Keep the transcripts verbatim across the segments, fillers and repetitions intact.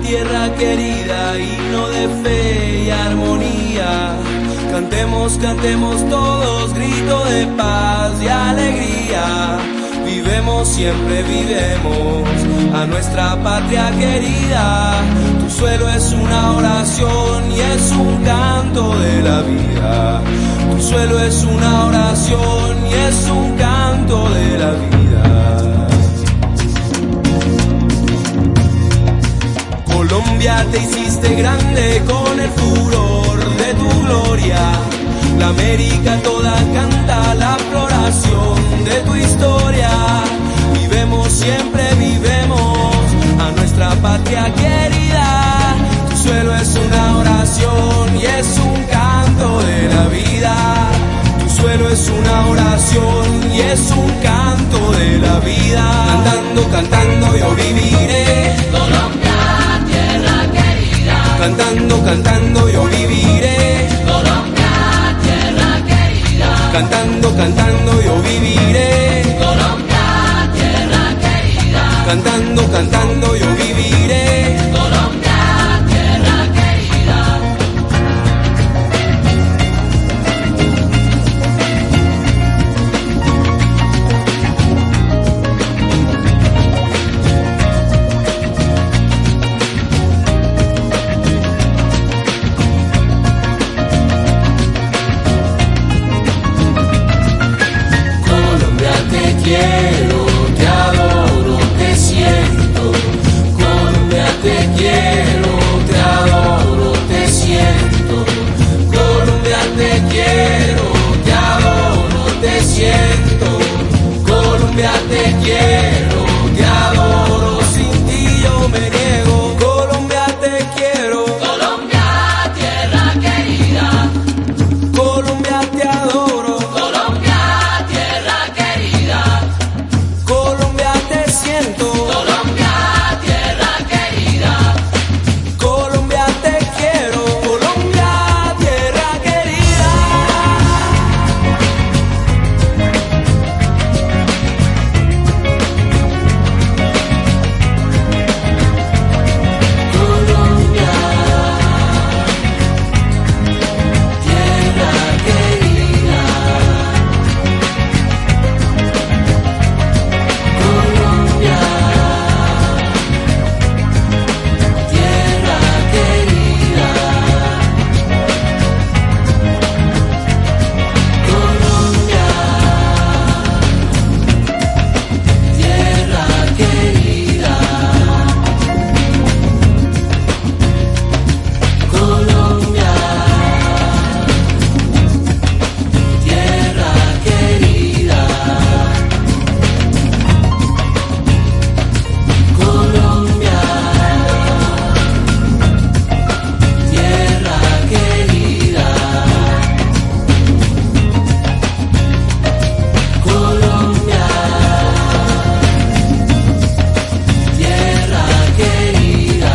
tierra querida, himno de fe y armonía. Cantemos, cantemos todos, grito de paz y alegría. Vivemos, siempre vivemos a nuestra patria querida. Tu suelo es una oración y es un canto de la vida. Tu suelo es una oración y es un canto de la vida. Colombia, te hiciste grande con el furor de tu gloria. La América toda canta la floración de tu historia. Vivemos, siempre vivemos a nuestra patria querida. Tu suelo es una oración y es un canto de la vida. Tu suelo es una oración y es un canto de la vida. Cantando, cantando yo viviré. Colombia, tierra querida. Cantando, cantando yo viviré. Colombia, tierra querida. Cantando, cantando yo viviré. Colombia, tierra querida. Cantando, cantando yo viviré. Colombia, tierra querida. Colombia, te quiero, te adoro, te siento. Colombia, te quiero, te adoro, te siento. Colombia, te quiero, te adoro, te siento. Colombia, te quiero, te adoro, sin ti yo me niego. Colombia, te quiero, Colombia, tierra querida. Colombia, te adoro, Colombia, tierra querida. Colombia, te siento. Colombia, tierra querida. Colombia, te quiero, Colombia, tierra querida. Colombia, tierra querida. Colombia, tierra querida. Colombia, tierra querida. Colombia, tierra querida. Colombia, tierra querida. Colombia, tierra querida.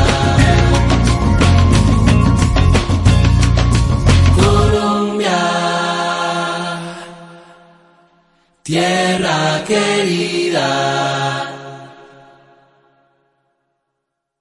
Colombia, tierra querida.